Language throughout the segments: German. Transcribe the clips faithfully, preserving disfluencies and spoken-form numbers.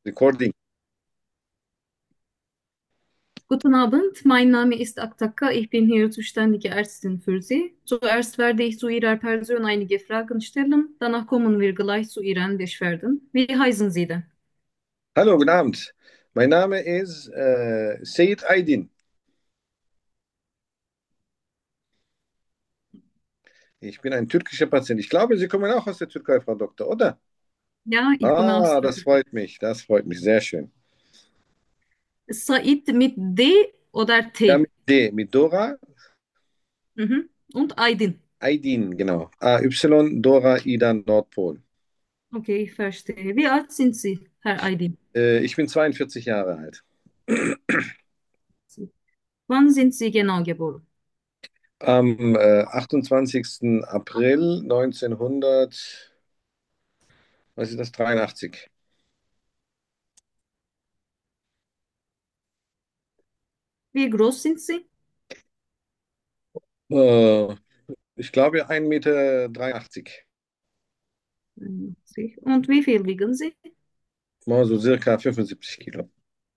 Recording. Guten Abend, mein Name ist Aktaka. Ich bin hier zuständige Ärztin für Sie. Zuerst werde ich zu Ihrer Person einige Fragen stellen. Danach kommen wir gleich zu Ihren Beschwerden. Wie heißen Sie denn? Hallo, guten Abend. Mein Name ist äh, Seyit Aydin. Ich bin ein türkischer Patient. Ich glaube, Sie kommen auch aus der Türkei, Frau Doktor, oder? Ja, ich komme aus Ah, der das Türkei. freut mich. Das freut mich sehr schön. Said mit D oder Ja, T? mit D, mit Dora, Mhm. Und Aydin. Aydin, genau. A Y, Dora, Ida, Nordpol. Okay, ich verstehe. Wie alt sind Sie, Herr Aydin? Äh, ich bin zweiundvierzig Jahre alt. Wann sind Sie genau geboren? Am äh, achtundzwanzigsten April neunzehnhundert, was ist das, dreiundachtzig. Wie groß sind Sie? Äh, ich glaube ein Meter dreiundachtzig. einundsiebzig. Und wie viel wiegen Sie? Mal so circa fünfundsiebzig Kilo.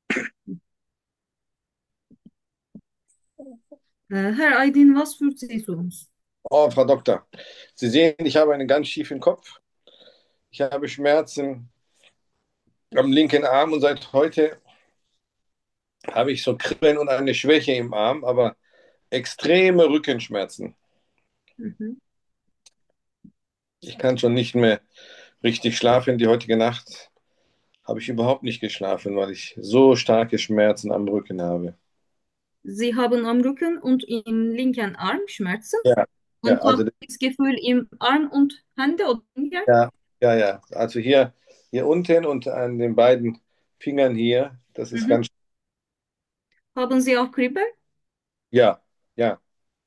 Äh, Herr Aydin, was führt Sie zu uns? Oh, Frau Doktor, Sie sehen, ich habe einen ganz schiefen Kopf. Ich habe Schmerzen am linken Arm und seit heute habe ich so Kribbeln und eine Schwäche im Arm, aber extreme Rückenschmerzen. Mhm. Ich kann schon nicht mehr richtig schlafen. Die heutige Nacht habe ich überhaupt nicht geschlafen, weil ich so starke Schmerzen am Rücken habe. Sie haben am Rücken und im linken Arm Schmerzen Ja, ja, und also haben das Gefühl im Arm und Hände oder Finger. ja, ja, ja. Also hier, hier unten und an den beiden Fingern hier, das ist Mhm. ganz, Haben Sie auch Kribbel? ja, ja.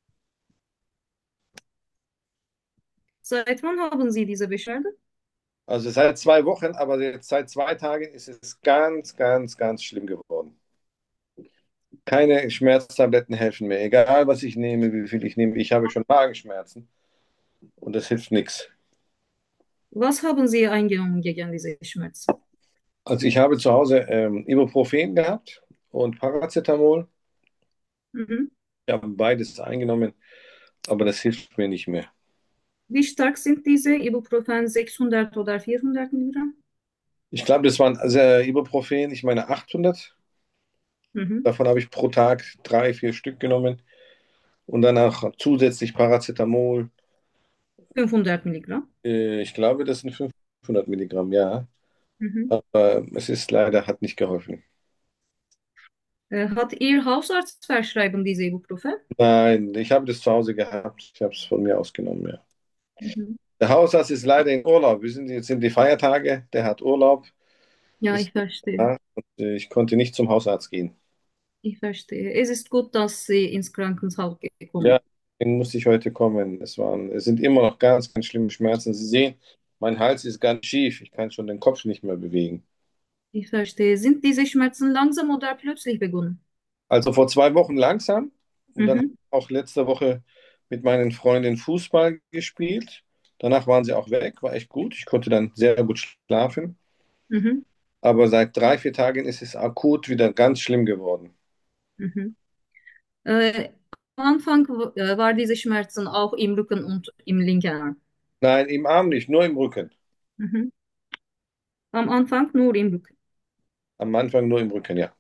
Seit wann haben Sie diese Beschwerde? Also seit zwei Wochen, aber jetzt seit zwei Tagen ist es ganz, ganz, ganz schlimm geworden. Keine Schmerztabletten helfen mehr, egal was ich nehme, wie viel ich nehme. Ich habe schon Magenschmerzen und das hilft nichts. Was haben Sie eingenommen gegen diese Schmerzen? Also ich habe zu Hause ähm, Ibuprofen gehabt und Paracetamol. Mhm. Ich habe beides eingenommen, aber das hilft mir nicht mehr. Wie stark sind diese Ibuprofen sechshundert oder vierhundert Milligramm? Ich glaube, das waren also äh, Ibuprofen, ich meine achthundert. Mhm. Davon habe ich pro Tag drei, vier Stück genommen und danach zusätzlich Paracetamol. fünfhundert Milligramm. Äh, ich glaube, das sind fünfhundert Milligramm, ja. Mhm. Aber es ist leider, hat nicht geholfen. Äh, hat Ihr Hausarzt verschreiben diese Ibuprofen? Nein, ich habe das zu Hause gehabt. Ich habe es von mir ausgenommen, ja. Mhm. Der Hausarzt ist leider in Urlaub. Wir sind jetzt sind die Feiertage. Der hat Urlaub. Ja, Ist ich verstehe. da und äh, ich konnte nicht zum Hausarzt gehen. Ich verstehe. Es ist gut, dass Sie ins Krankenhaus Ja, gekommen. deswegen musste ich heute kommen. Es waren, es sind immer noch ganz, ganz schlimme Schmerzen. Sie sehen, mein Hals ist ganz schief. Ich kann schon den Kopf nicht mehr bewegen. Ich verstehe. Sind diese Schmerzen langsam oder plötzlich begonnen? Also vor zwei Wochen langsam und dann Mhm. auch letzte Woche mit meinen Freundinnen Fußball gespielt. Danach waren sie auch weg, war echt gut. Ich konnte dann sehr gut schlafen. Mhm. Aber seit drei, vier Tagen ist es akut wieder ganz schlimm geworden. Mhm. Äh, am Anfang äh, war diese Schmerzen auch im Rücken und im linken Arm. Nein, im Arm nicht, nur im Rücken. Mhm. Am Anfang nur im Rücken. Am Anfang nur im Rücken, ja.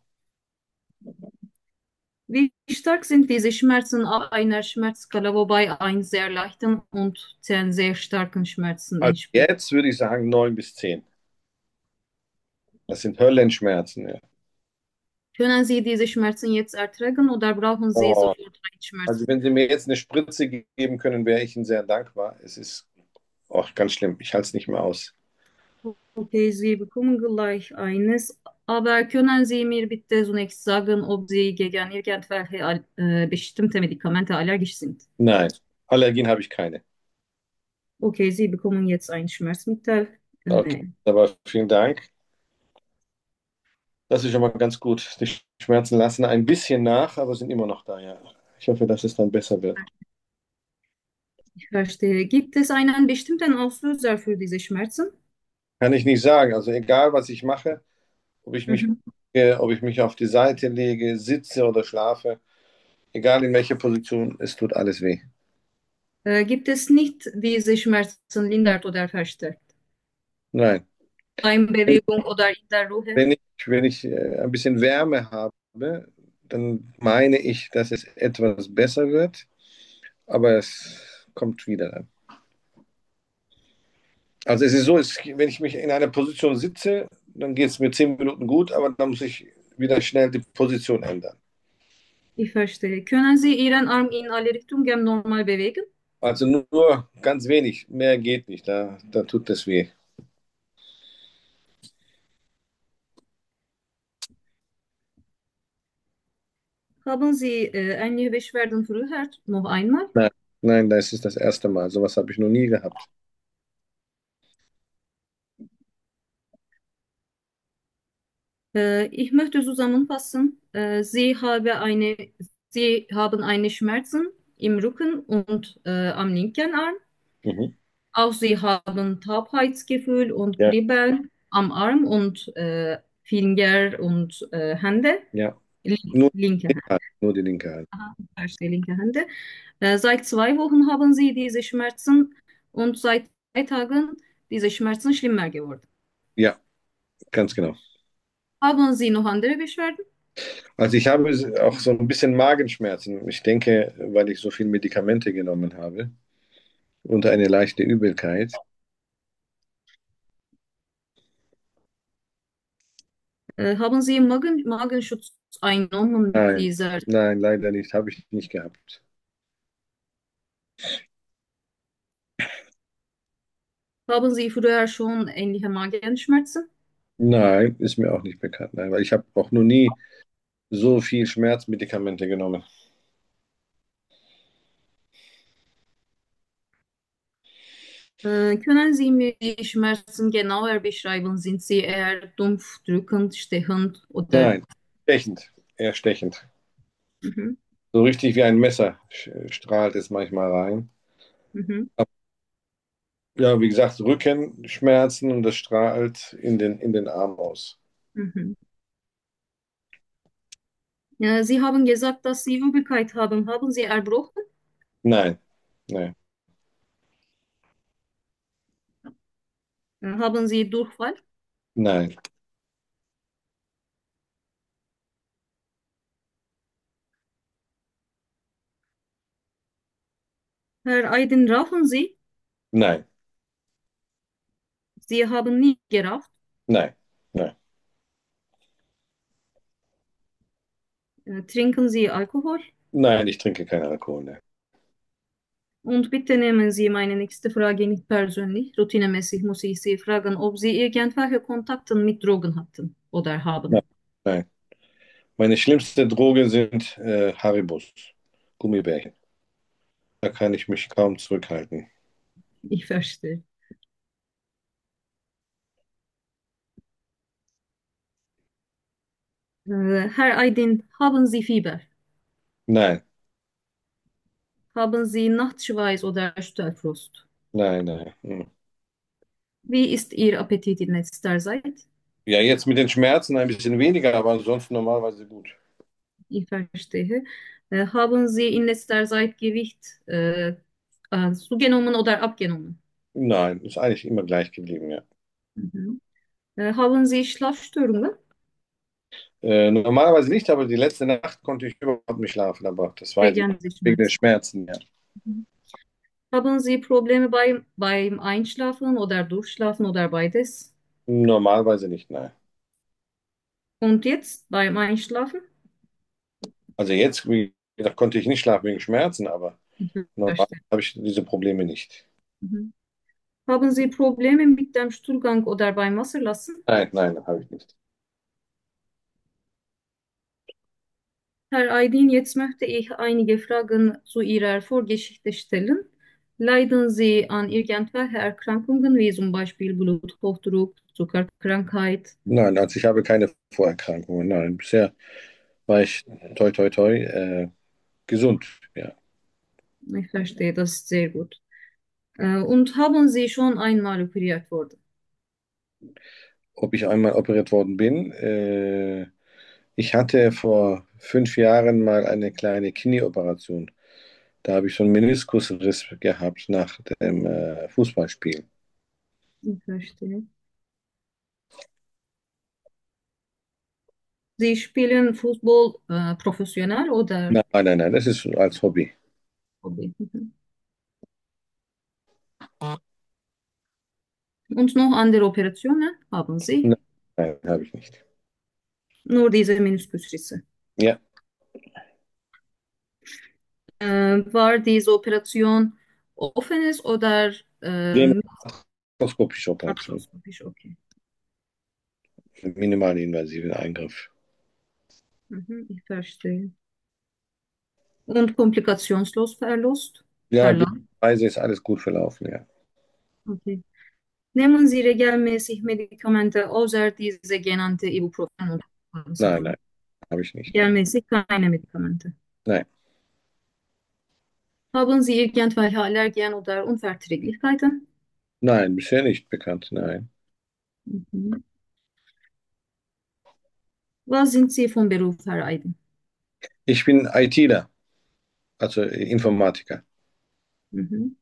Wie stark sind diese Schmerzen auf einer Schmerzskala, wobei ein sehr leichten und zehn sehr starken Schmerzen Also entspricht? jetzt würde ich sagen neun bis zehn. Das sind Höllenschmerzen, ja. Können Sie diese Schmerzen jetzt ertragen oder brauchen Sie Oh. sofort ein Also Schmerzmittel? wenn Sie mir jetzt eine Spritze geben können, wäre ich Ihnen sehr dankbar. Es ist auch ganz schlimm. Ich halte es nicht mehr aus. Okay, Sie bekommen gleich eines. Aber können Sie mir bitte zunächst sagen, ob Sie gegen irgendwelche al- äh, bestimmte Medikamente allergisch sind? Nein, Allergien habe ich keine. Okay, Sie bekommen jetzt ein Schmerzmittel. Okay, Äh, aber vielen Dank. Das ist schon mal ganz gut. Die Schmerzen lassen ein bisschen nach, aber sind immer noch da, ja. Ich hoffe, dass es dann besser wird. ich verstehe. Gibt es einen bestimmten Auslöser für diese Schmerzen? Kann ich nicht sagen. Also egal, was ich mache, Ob ich mich, Mhm. äh, ob ich mich auf die Seite lege, sitze oder schlafe, egal in welcher Position, es tut alles weh. Äh, gibt es nicht diese Schmerzen lindert oder verstärkt? Nein. Beim Bewegung oder in der Ruhe? Wenn ich, wenn ich äh, ein bisschen Wärme habe, dann meine ich, dass es etwas besser wird, aber es kommt wieder dann. Also es ist so, es, wenn ich mich in einer Position sitze, dann geht es mir zehn Minuten gut, aber dann muss ich wieder schnell die Position ändern. Ich verstehe. Können Sie Ihren Arm in alle Richtungen normal bewegen? Also nur, nur ganz wenig, mehr geht nicht, da, da tut das weh. Haben Sie äh, ähnliche Beschwerden früher noch einmal? Nein, nein, das ist das erste Mal. Sowas habe ich noch nie gehabt. Äh, ich möchte zusammenfassen. Äh, Sie habe eine, Sie haben eine Schmerzen im Rücken und äh, am linken Arm. Mhm. Auch Sie haben Taubheitsgefühl und Ja, Kribbeln am Arm und äh, Finger und äh, Hände. ja. Lin- Nur Linke die Hand. linke Hand. Nur die linke Hand. Aha, verstehe, linke Hände. Äh, seit zwei Wochen haben Sie diese Schmerzen und seit drei Tagen diese Schmerzen schlimmer geworden. Ja, ganz genau. Haben Sie noch andere Beschwerden? Also ich habe auch so ein bisschen Magenschmerzen. Ich denke, weil ich so viel Medikamente genommen habe und eine leichte Übelkeit. Äh, haben Sie Magen Magenschutz eingenommen Nein, dieser? nein, leider nicht. Habe ich nicht gehabt. Haben Sie früher schon ähnliche Magenschmerzen? Nein, ist mir auch nicht bekannt. Nein, weil ich habe auch noch nie so viel Schmerzmedikamente genommen. Äh, können Sie mir die Schmerzen genauer beschreiben? Sind sie eher dumpf, drückend, stechend oder? Nein, stechend, eher stechend. Mhm, So richtig wie ein Messer sch- strahlt es manchmal rein. mhm, Aber ja, wie gesagt, Rückenschmerzen und das strahlt in den, in den Arm aus. mhm. Ja, Sie haben gesagt, dass Sie Übelkeit haben. Haben Sie erbrochen? Nein, nein, Äh, Haben Sie Durchfall? nein, Herr Aydin, rauchen Sie? nein, Sie haben nie geraucht. nein, nein, Äh, Trinken Sie Alkohol? nein, ich trinke keinen Alkohol. Nein. Und bitte nehmen Sie meine nächste Frage nicht persönlich. Routinemäßig muss ich Sie fragen, ob Sie irgendwelche Kontakte mit Drogen hatten oder Nein, haben. nein. Meine schlimmste Droge sind äh, Haribus, Gummibärchen. Da kann ich mich kaum zurückhalten. Ich verstehe. Äh, Herr Aydin, haben Sie Fieber? Nein, Haben Sie Nachtschweiß oder Stallfrost? nein, nein. Hm. Wie ist Ihr Appetit in letzter Zeit? Ja, jetzt mit den Schmerzen ein bisschen weniger, aber ansonsten normalerweise gut. Ich verstehe. Äh, haben Sie in letzter Zeit Gewicht äh, äh, zugenommen oder abgenommen? Nein, ist eigentlich immer gleich geblieben, ja. Mhm. Äh, haben Sie Schlafstörungen? Äh, normalerweise nicht, aber die letzte Nacht konnte ich überhaupt nicht schlafen, aber das weiß ich. Wegen des Wegen den Schmerzen. Schmerzen, ja. Mhm. Haben Sie Probleme beim, beim Einschlafen oder Durchschlafen oder beides? Normalerweise nicht, nein. Und jetzt beim Einschlafen? Also jetzt, wie gesagt, konnte ich nicht schlafen wegen Schmerzen, aber Ich normal verstehe. habe ich diese Probleme nicht. Mhm. Haben Sie Probleme mit dem Stuhlgang oder beim Wasserlassen? Nein, nein, habe ich nicht. Herr Aydin, jetzt möchte ich einige Fragen zu Ihrer Vorgeschichte stellen. Leiden Sie an irgendwelchen Erkrankungen, wie zum Beispiel Bluthochdruck, Zuckerkrankheit? Nein, also ich habe keine Vorerkrankungen. Nein, bisher war ich toi toi toi äh, gesund. Ja. Ich verstehe, das ist sehr gut. Äh, Und haben Sie schon einmal operiert worden? ob ich einmal operiert worden bin. Äh, ich hatte vor fünf Jahren mal eine kleine Knieoperation. Da habe ich so einen Meniskusriss gehabt nach dem äh, Fußballspiel. Ich verstehe. Sie spielen Fußball äh, professionell oder Nein, nein, nein, das ist als Hobby. Hobby? Mhm. Und noch andere Operationen haben Sie? Nein, nein habe ich nicht. Nur diese Meniskusrisse. Ja, Äh, war diese Operation offenes oder den ähm, arthroskopische Operation. arthroskopisch? Okay. Minimalinvasiven Eingriff. Mhm, ich verstehe. Und komplikationslos Verlust? Ja, Verlauf? glücklicherweise ist alles gut verlaufen, ja. Okay. Nehmen Sie regelmäßig Medikamente außer diese genannte Ibuprofen und Nein, nein, Paracetamol? habe ich nicht. Regelmäßig keine Medikamente. Nein, Haben Sie irgendwelche Allergien oder Unverträglichkeiten? nein, bisher nicht bekannt, nein. Mhm. Was sind Sie vom Beruf her, Aydin? Ich bin ITler, also Informatiker. Mhm.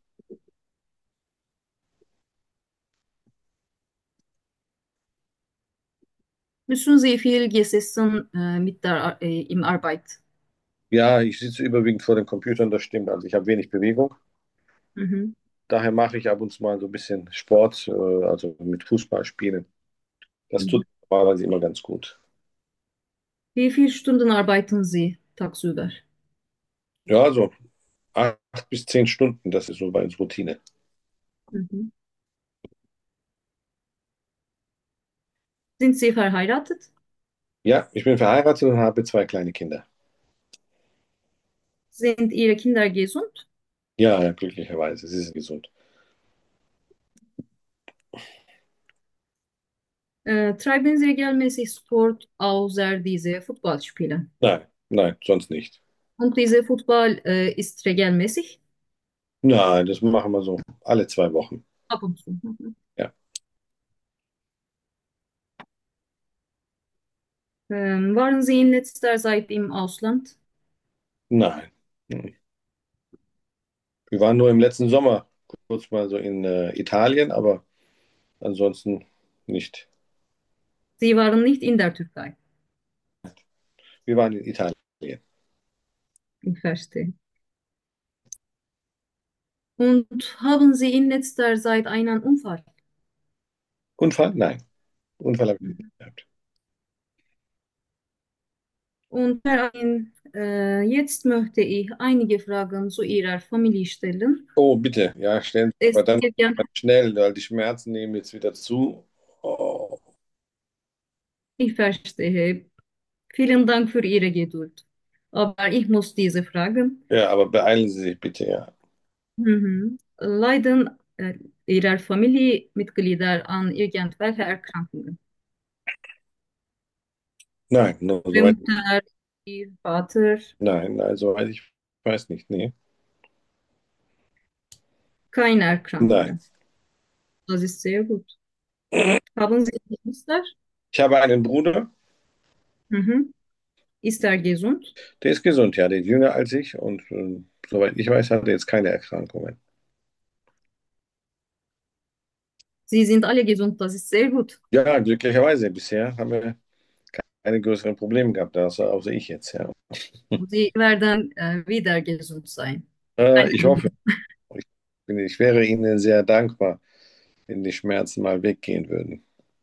Müssen Sie viel gesessen äh, mit der, äh, im Arbeit? Ja, ich sitze überwiegend vor den Computern, das stimmt. Also ich habe wenig Bewegung. Mhm. Daher mache ich ab und zu mal so ein bisschen Sport, äh, also mit Fußball spielen. Das Mhm. tut normalerweise immer ganz gut. Wie viele Stunden arbeiten Sie tagsüber? Ja, so acht bis zehn Stunden, das ist so bei uns Routine. Mhm. Sind Sie verheiratet? Ja, ich bin verheiratet und habe zwei kleine Kinder. Sind Ihre Kinder gesund? Ja, ja, glücklicherweise, sie sind gesund. Äh, treiben Sie regelmäßig Sport außer diese Fußballspiele? Nein, nein, sonst nicht. Und diese Fußball äh, ist regelmäßig? Nein, das machen wir so alle zwei Wochen. Ab und zu. Mhm. Ja, Ähm, waren Sie in letzter Zeit im Ausland? nein. Hm. Wir waren nur im letzten Sommer kurz mal so in äh, Italien, aber ansonsten nicht. Sie waren nicht in der Türkei. Wir waren in Italien. Ich verstehe. Und haben Sie in letzter Zeit einen Unfall? Unfall? Nein. Unfall habe ich nicht Mhm. gehabt. Und Herr Ayn, äh, jetzt möchte ich einige Fragen zu Ihrer Familie stellen. Oh, bitte. Ja, stellen Sie Es aber dann wird ja, ganz schnell, weil die Schmerzen nehmen jetzt wieder zu. Oh. ich verstehe. Vielen Dank für Ihre Geduld. Aber ich muss diese fragen. Ja, aber beeilen Sie sich bitte, ja. Mhm. Leiden äh, Ihrer Familienmitglieder an irgendwelchen Erkrankungen? Nein, nur soweit. Mutter, Ihr Vater, Nein, nein, soweit ich weiß nicht. Nee. keine Nein. Erkrankungen. Das ist sehr gut. Haben Sie Geschwister? Ich habe einen Bruder, Mhm. Ist er gesund? der ist gesund, ja, der ist jünger als ich und äh, soweit ich weiß, hat er jetzt keine Erkrankungen. Sie sind alle gesund, das ist sehr gut. Ja, glücklicherweise. Bisher haben wir keine größeren Probleme gehabt, außer, außer ich jetzt, ja. Sie werden äh, wieder gesund sein. Äh, Keine ich hoffe, Angst. ich, bin, ich wäre Ihnen sehr dankbar, wenn die Schmerzen mal weggehen würden.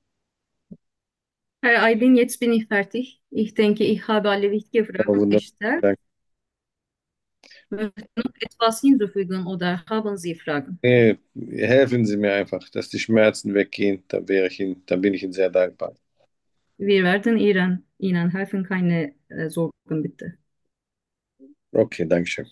Herr Aydin, jetzt bin ich fertig. Ich denke, ich habe alle wichtigen Aber Fragen wunderbar. gestellt. Danke. Möchten Sie noch etwas hinzufügen oder haben Sie Fragen? Nee, helfen Sie mir einfach, dass die Schmerzen weggehen, dann wäre ich Ihnen, dann bin ich Ihnen sehr dankbar. Wir werden Ihnen, Ihnen helfen, keine äh, Sorgen bitte. Okay, danke schön.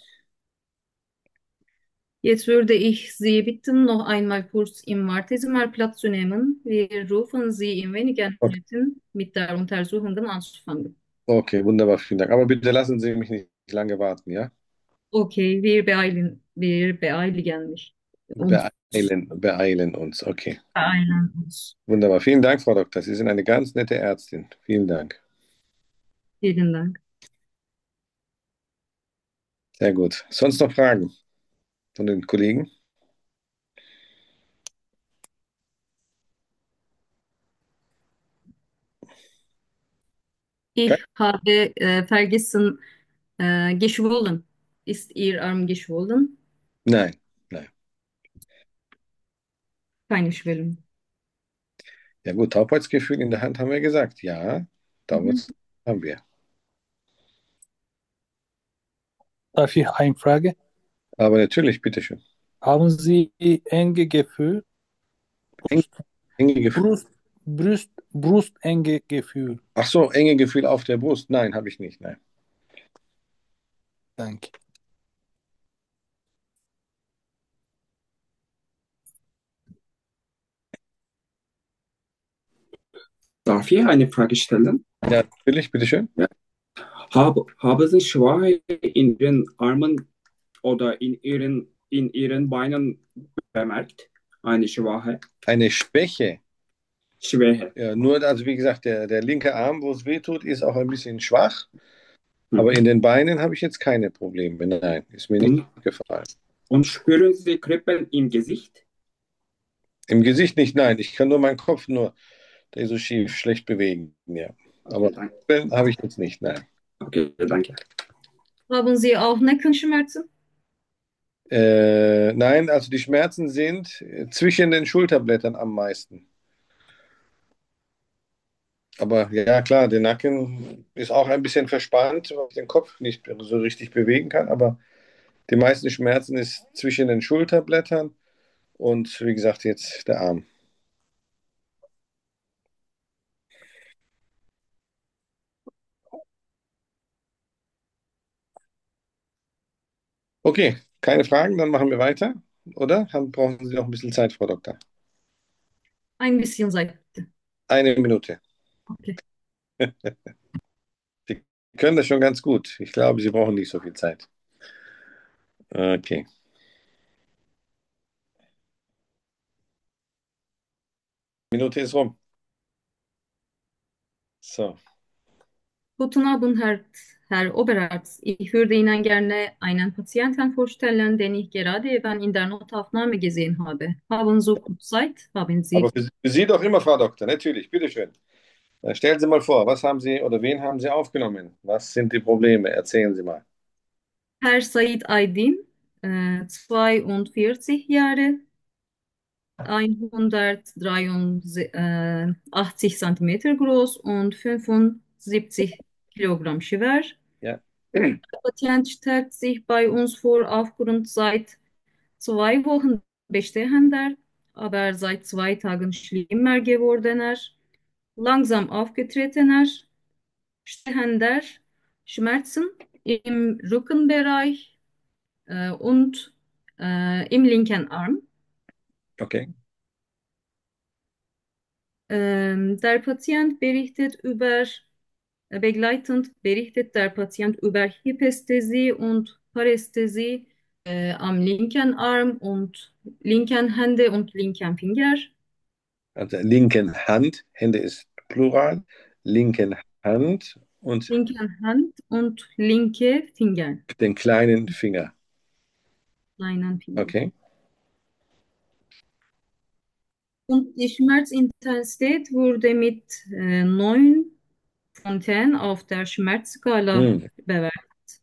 Jetzt würde ich Sie bitten, noch einmal kurz im Wartezimmer Platz zu nehmen. Wir rufen Sie in wenigen Okay, Minuten mit der Untersuchung anzufangen. okay, wunderbar, vielen Dank. Aber bitte lassen Sie mich nicht lange warten, ja? Okay, wir beeilen, wir beeiligen mich. und Beeilen, beeilen uns. Okay. beeilen uns. Wunderbar. Vielen Dank, Frau Doktor. Sie sind eine ganz nette Ärztin. Vielen Dank. Vielen Dank. Sehr gut. Sonst noch Fragen von den Kollegen? Kein- Ich habe äh, vergessen, äh, geschwollen. Ist Ihr Arm geschwollen? Nein, nein. Keine Schwellung. Ja gut, Taubheitsgefühl in der Hand haben wir gesagt. Ja, Mhm. Taubheits haben wir. Darf ich eine Frage? Aber natürlich, bitteschön. Haben Sie enge Gefühl? Eng, Brust, enge Gefühl. Brust, Brust, Brustenge Gefühl. Ach so, enge Gefühl auf der Brust. Nein, habe ich nicht. Nein. Danke. Darf ich eine Frage stellen? Ja, natürlich, bitteschön. Ja. Hab, haben Sie Schwäche in Ihren Armen oder in Ihren, in Ihren Beinen bemerkt? Eine Schwäche? Eine Schwäche. Schwäche. Ja, nur, also wie gesagt, der, der linke Arm, wo es weh tut, ist auch ein bisschen schwach. Aber Mhm. in den Beinen habe ich jetzt keine Probleme. Nein, ist mir nicht Und, gefallen. und spüren Sie Kribbeln im Gesicht? Im Gesicht nicht, nein. Ich kann nur meinen Kopf nur, der ist so schief, schlecht bewegen. Ja. Aber Okay, danke. habe ich jetzt nicht, nein. Okay, danke. Haben Sie auch Nackenschmerzen? Äh, nein, also die Schmerzen sind äh, zwischen den Schulterblättern am meisten. Aber ja, klar, der Nacken ist auch ein bisschen verspannt, weil ich den Kopf nicht so richtig bewegen kann. Aber die meisten Schmerzen ist zwischen den Schulterblättern und wie gesagt, jetzt der Arm. Okay, keine Fragen, dann machen wir weiter, oder? Haben, brauchen Sie noch ein bisschen Zeit, Frau Doktor? Ein bisschen Zeit, bitte. Eine Minute. Okay. Sie können das schon ganz gut. Ich glaube, Sie brauchen nicht so viel Zeit. Okay. Minute ist rum. So. Guten Abend, Herr, Herr Oberarzt. Ich würde Ihnen gerne einen Patienten vorstellen, den ich gerade eben in der Notaufnahme gesehen habe. Haben Sie kurz Zeit? Haben Aber Sie? für, für Sie doch immer, Frau Doktor, natürlich, bitteschön. Dann stellen Sie mal vor, was haben Sie oder wen haben Sie aufgenommen? Was sind die Probleme? Erzählen Sie mal. Herr Said Aydin, äh, zweiundvierzig Jahre, hundertdreiundachtzig Zentimeter groß und fünfundsiebzig Kilogramm schwer. Ja. Der Patient stellt sich bei uns vor aufgrund seit zwei Wochen bestehender, aber seit zwei Tagen schlimmer gewordener, langsam aufgetretener, stehender Schmerzen im Rückenbereich äh, und äh, im linken Arm. Okay. Ähm, der Patient berichtet über, äh, begleitend berichtet der Patient über Hypästhesie und Parästhesie äh, am linken Arm und linken Hände und linken Finger. Also linken Hand, Hände ist Plural, linken Hand und Linken Hand und linke Finger, den kleinen Finger. kleinen Finger. Okay. Und die Schmerzintensität wurde mit äh, neun von zehn auf der Schmerzskala Hm. bewertet.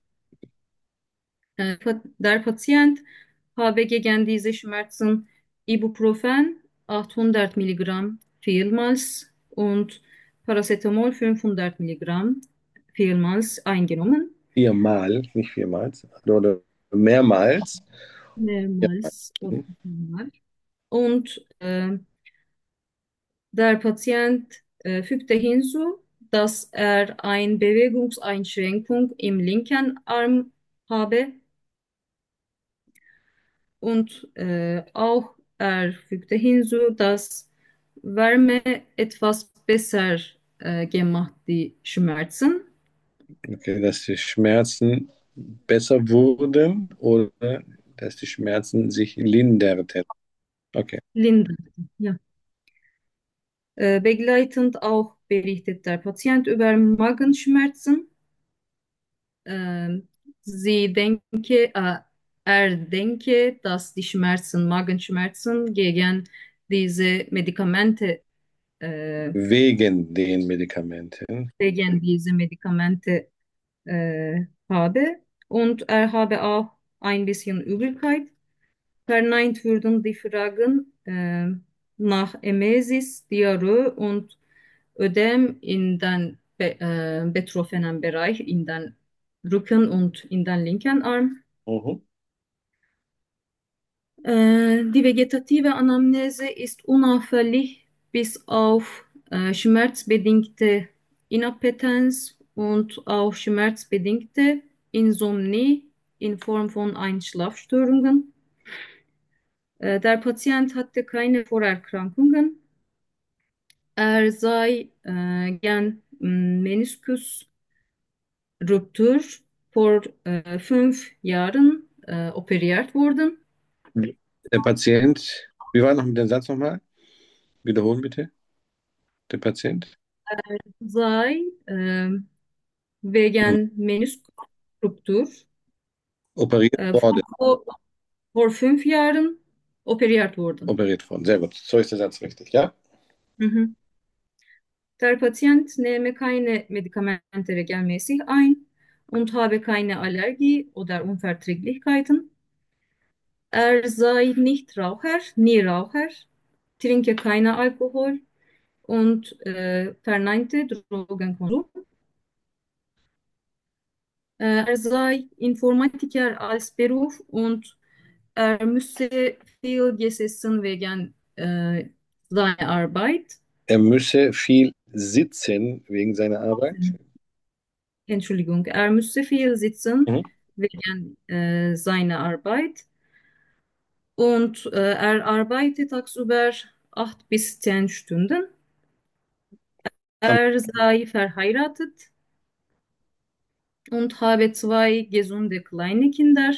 Äh, Pa- Der Patient habe gegen diese Schmerzen Ibuprofen achthundert Milligramm vielmals und Paracetamol fünfhundert Milligramm vielmals eingenommen. Viermal, nicht viermal, oder mehrmals. Ja. Mehrmals oder Mhm. viermal. Und äh, der Patient äh, fügte hinzu, dass er eine Bewegungseinschränkung im linken Arm habe und äh, auch er fügte hinzu, dass Wärme etwas besser äh, gemacht die Schmerzen. Okay, dass die Schmerzen besser wurden oder dass die Schmerzen sich linderten. Okay. Lindern. Ja. Äh, begleitend auch berichtet der Patient über Magenschmerzen. Ähm, sie denke, äh, er denke, dass die Schmerzen, Magenschmerzen gegen diese Medikamente, äh, Wegen den Medikamenten. gegen diese Medikamente äh, habe. Und er habe auch ein bisschen Übelkeit. Verneint wurden die Fragen äh, nach Emesis, Diarrhoe und Ödem in den be äh, betroffenen Bereich, in den Rücken und in den linken Arm. Mhm. Äh, die vegetative Anamnese ist unauffällig bis auf äh, schmerzbedingte Inappetenz und auch schmerzbedingte Insomnie in Form von Einschlafstörungen. Äh, der Patient hatte keine Vorerkrankungen. Er sei äh, gern Meniskusruptur vor äh, fünf Jahren äh, operiert worden. Der Patient, wie war noch mit dem Satz nochmal? Wiederholen bitte. Der Patient Sei äh, hm, wegen Meniskusruptur operiert äh, worden. vor, vor fünf Jahren operiert worden. Operiert worden. Sehr gut. So ist der Satz richtig, ja? Mhm. Der Patient nehme keine Medikamente regelmäßig ein und habe keine Allergie oder Unverträglichkeiten. Er sei nicht Raucher, nie Raucher, trinke keinen Alkohol und äh, verneinte Drogenkonsum. Äh, er sei Informatiker als Beruf und er müsse viel gesessen wegen äh, seiner Arbeit. Er müsse viel sitzen wegen seiner Arbeit. Entschuldigung, er müsse viel sitzen Mhm. wegen äh, seiner Arbeit. Und äh, er arbeitet tagsüber acht bis zehn Stunden. Am Er sei verheiratet und habe zwei gesunde kleine Kinder.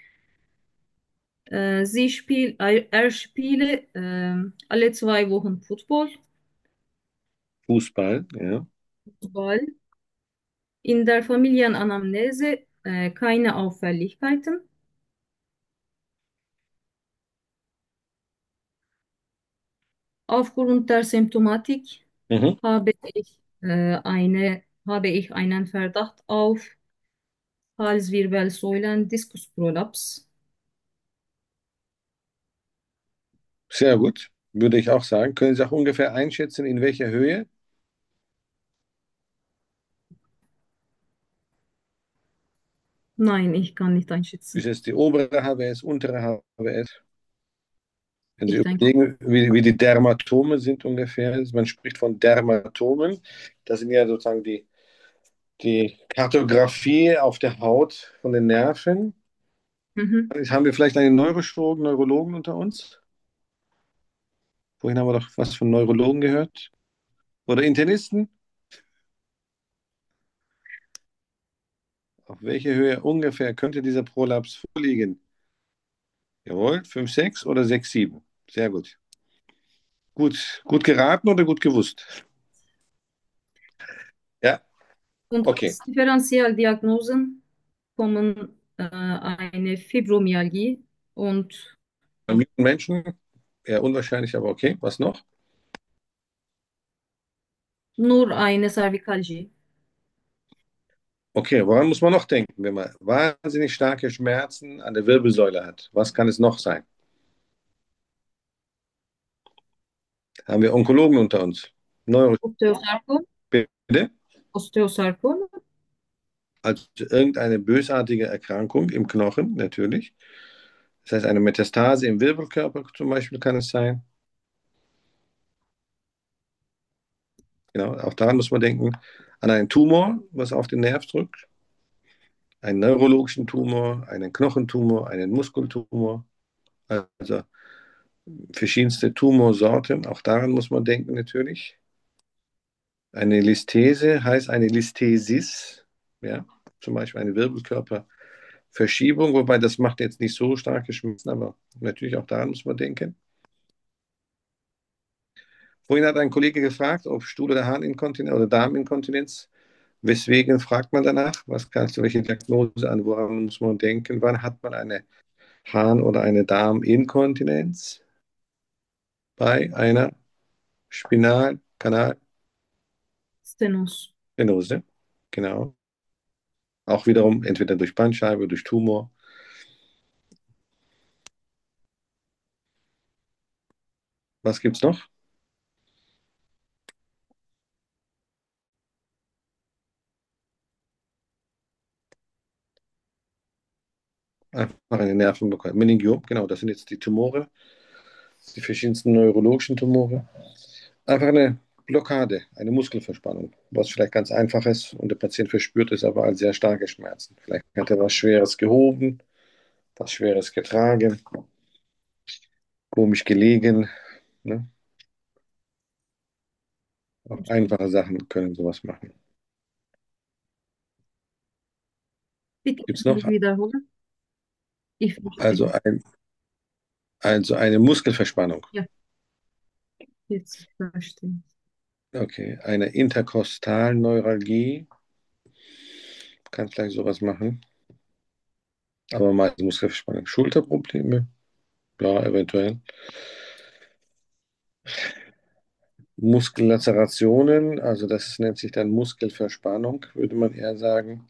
Äh, sie spiel, er, er spiele äh, alle zwei Wochen Football, Fußball, ja. Fußball. In der Familienanamnese äh, keine Auffälligkeiten. Aufgrund der Symptomatik Mhm. habe ich, äh, eine, habe ich einen Verdacht auf Halswirbelsäulen-Diskusprolaps. Sehr gut, würde ich auch sagen. Können Sie auch ungefähr einschätzen, in welcher Höhe? Nein, ich kann nicht Ist einschätzen. es die obere H B S, untere H B S? Wenn Sie Ich denke, überlegen, wie, wie die Dermatome sind ungefähr, man spricht von Dermatomen, das sind ja sozusagen die, die Kartografie auf der Haut von den Nerven. mhm. Jetzt haben wir vielleicht einen Neurochirurgen, Neurologen unter uns? Vorhin haben wir doch was von Neurologen gehört. Oder Internisten? Auf welche Höhe ungefähr könnte dieser Prolaps vorliegen? Jawohl, fünf, sechs oder sechs, sieben. Sehr gut. Gut, gut geraten oder gut gewusst? Ja, Und okay. als Differentialdiagnosen kommen äh, eine Fibromyalgie und Bei jungen Menschen eher unwahrscheinlich, aber okay. Was noch? nur eine Cervicalgie. Okay, woran muss man noch denken, wenn man wahnsinnig starke Schmerzen an der Wirbelsäule hat? Was kann es noch sein? Haben wir Onkologen unter uns? Neuro, Osteosarkom, bitte? Osteosarkom, Also irgendeine bösartige Erkrankung im Knochen, natürlich. Das heißt, eine Metastase im Wirbelkörper zum Beispiel kann es sein. Genau, auch daran muss man denken. An einen Tumor, was auf den Nerv drückt. Einen neurologischen Tumor, einen Knochentumor, einen Muskeltumor. Also verschiedenste Tumorsorten. Auch daran muss man denken, natürlich. Eine Listhese heißt eine Listhesis. Ja, zum Beispiel eine Wirbelkörperverletzung Verschiebung, wobei das macht jetzt nicht so starke Schmerzen, aber natürlich auch daran muss man denken. Vorhin hat ein Kollege gefragt, ob Stuhl- oder Harninkontinenz oder Darminkontinenz. Weswegen fragt man danach? Was kannst du, welche Diagnose an, woran muss man denken? Wann hat man eine Harn- oder eine Darminkontinenz? Bei einer Spinalkanalstenose, Stenos. genau. Auch wiederum entweder durch Bandscheibe, durch Tumor. Was gibt es noch? Einfach eine Nervenblockade. Meningiom, genau, das sind jetzt die Tumore, die verschiedensten neurologischen Tumore. Einfach eine Blockade, eine Muskelverspannung, was vielleicht ganz einfach ist und der Patient verspürt es aber als sehr starke Schmerzen. Vielleicht hat er was Schweres gehoben, was Schweres getragen, komisch gelegen. Ne? Auch einfache Sachen können sowas machen. Bitte Gibt es können noch? Sie wiederholen? Ich Also, verstehe. ein, also eine Muskelverspannung. Ja, jetzt verstehe ich. Okay, eine Interkostalneuralgie kann vielleicht sowas machen. Aber meistens Muskelverspannung. Schulterprobleme, ja, eventuell. Muskellacerationen, also das nennt sich dann Muskelverspannung, würde man eher sagen.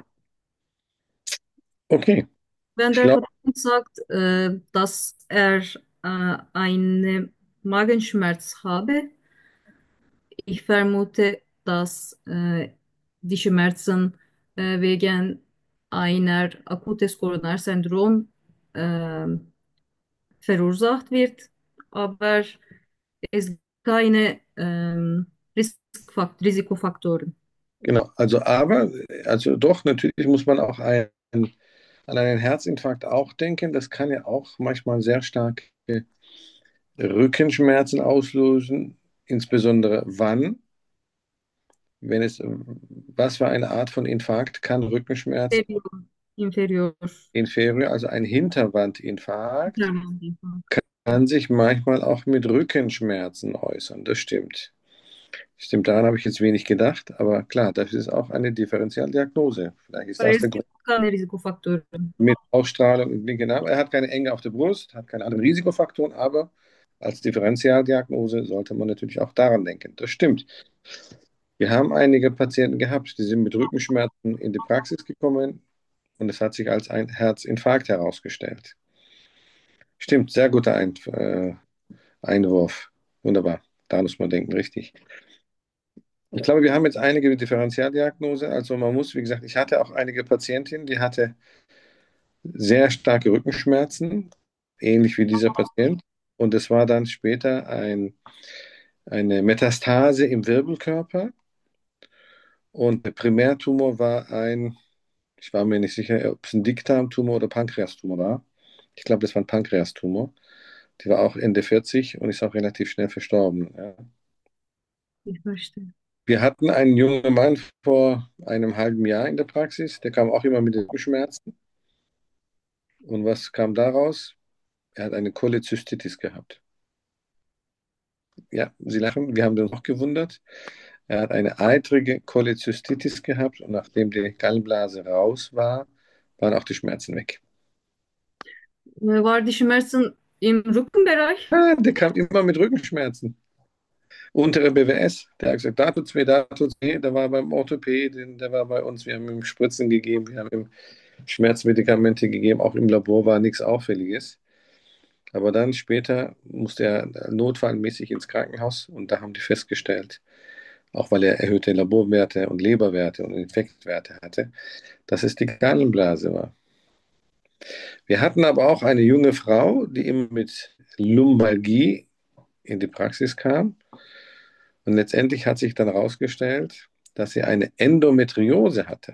Okay, Wenn ich der glaube, Patient sagt, äh, dass er äh, einen Magenschmerz habe, ich vermute, dass äh, die Schmerzen äh, wegen einer akutes Koronarsyndrom äh, verursacht wird, aber es gibt keine ähm, Riskfakt Risikofaktoren. genau. Also aber, also doch, natürlich muss man auch ein, an einen Herzinfarkt auch denken. Das kann ja auch manchmal sehr starke Rückenschmerzen auslösen, insbesondere wann, wenn es, was für eine Art von Infarkt kann Rückenschmerzen Inferior. Inferior. inferior, also ein Hinterwandinfarkt, Hintergrund. kann sich manchmal auch mit Rückenschmerzen äußern. Das stimmt. Stimmt, daran habe ich jetzt wenig gedacht, aber klar, das ist auch eine Differentialdiagnose. Vielleicht ist Aber das es der Grund gibt keine Risikofaktoren. mit Ausstrahlung im linken Arm. Er hat keine Enge auf der Brust, hat keine anderen Risikofaktoren, aber als Differentialdiagnose sollte man natürlich auch daran denken. Das stimmt. Wir haben einige Patienten gehabt, die sind mit Rückenschmerzen in die Praxis gekommen und es hat sich als ein Herzinfarkt herausgestellt. Stimmt, sehr guter ein äh, Einwurf. Wunderbar. Da muss man denken, richtig. Ich glaube, wir haben jetzt einige Differentialdiagnose. Also man muss, wie gesagt, ich hatte auch einige Patientinnen, die hatte sehr starke Rückenschmerzen, ähnlich wie dieser Patient. Und es war dann später ein, eine Metastase im Wirbelkörper. Und der Primärtumor war ein, ich war mir nicht sicher, ob es ein Dickdarmtumor oder Pankreastumor war. Ich glaube, das war ein Pankreastumor. Die war auch Ende vierzig und ist auch relativ schnell verstorben. Ja. Ich verstehe. Wir hatten einen jungen Mann vor einem halben Jahr in der Praxis, der kam auch immer mit Rückenschmerzen. Und was kam daraus? Er hat eine Cholezystitis gehabt. Ja, Sie lachen, wir haben uns auch gewundert. Er hat eine eitrige Cholezystitis gehabt und nachdem die Gallenblase raus war, waren auch die Schmerzen weg. Äh, War die Schmerzen im Rückenbereich? Ah, der kam immer mit Rückenschmerzen. Untere B W S, der hat gesagt, da tut's weh, da tut's weh. Der war beim Orthopäden, der war bei uns, wir haben ihm Spritzen gegeben, wir haben ihm Schmerzmedikamente gegeben, auch im Labor war nichts Auffälliges. Aber dann später musste er notfallmäßig ins Krankenhaus und da haben die festgestellt, auch weil er erhöhte Laborwerte und Leberwerte und Infektwerte hatte, dass es die Gallenblase war. Wir hatten aber auch eine junge Frau, die immer mit Lumbalgie in die Praxis kam. Und letztendlich hat sich dann herausgestellt, dass sie eine Endometriose hatte.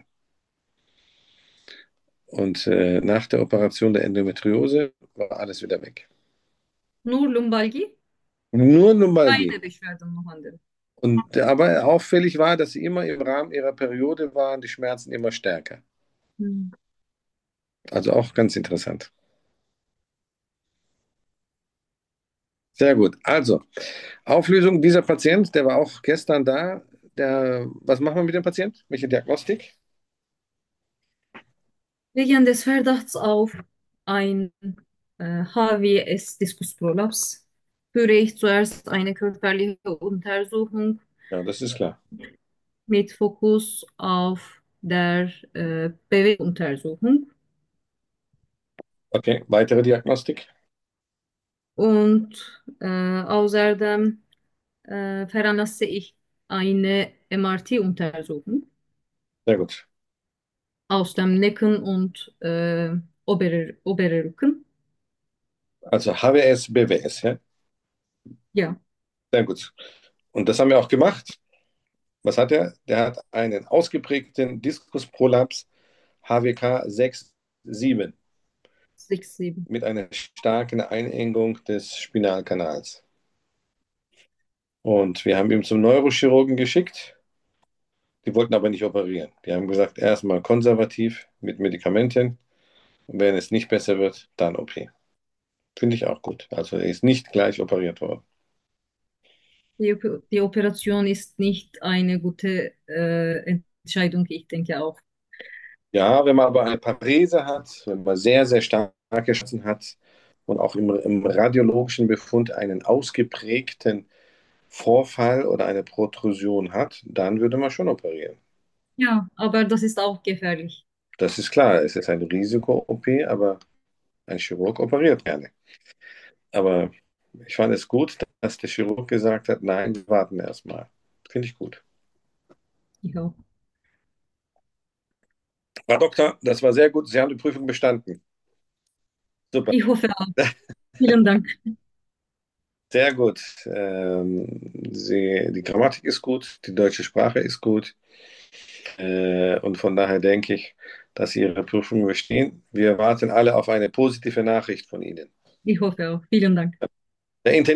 Und äh, nach der Operation der Endometriose war alles wieder weg. Nur Lumbalgie? Nur Lumbalgie. Keine Beschwerden noch andere. Und aber auffällig war, dass sie immer im Rahmen ihrer Periode waren, die Schmerzen immer stärker. Hm. Also auch ganz interessant. Sehr gut. Also, Auflösung, dieser Patient, der war auch gestern da. Der, was machen wir mit dem Patient? Welche Diagnostik? Wegen des Verdachts auf ein äh, H W S-Diskusprolaps führe ich zuerst eine körperliche Untersuchung Ja, das ist klar. mit Fokus auf der äh, Bewegungsuntersuchung Okay, weitere Diagnostik? und äh, außerdem äh, veranlasse ich eine M R T-Untersuchung Sehr gut. aus dem Nacken und äh, oberer, oberer Rücken. Also H W S, B W S, ja? Ja, Sehr gut. Und das haben wir auch gemacht. Was hat er? Der hat einen ausgeprägten Diskusprolaps H W K sechs sieben sechs, sieben. mit einer starken Einengung des Spinalkanals. Und wir haben ihn zum Neurochirurgen geschickt. Die wollten aber nicht operieren. Die haben gesagt, erstmal konservativ mit Medikamenten. Und wenn es nicht besser wird, dann O P. Finde ich auch gut. Also er ist nicht gleich operiert worden. Die, Op- die Operation ist nicht eine gute äh, Entscheidung, ich denke auch. Ja, wenn man aber eine Parese hat, wenn man sehr, sehr starke Schmerzen hat und auch im, im radiologischen Befund einen ausgeprägten Vorfall oder eine Protrusion hat, dann würde man schon operieren. Ja, aber das ist auch gefährlich. Das ist klar, es ist ein Risiko-O P, aber ein Chirurg operiert gerne. Aber ich fand es gut, dass der Chirurg gesagt hat, nein, wir warten erstmal. Finde ich gut. Ich auch. Frau Doktor, das war sehr gut. Sie haben die Prüfung bestanden. Super. Ich hoffe auch. Vielen Dank. Sehr gut. Ähm, Sie, die Grammatik ist gut, die deutsche Sprache ist gut. Äh, und von daher denke ich, dass Sie Ihre Prüfung bestehen. Wir warten alle auf eine positive Nachricht von Ihnen. Ich hoffe auch. Vielen Dank. Der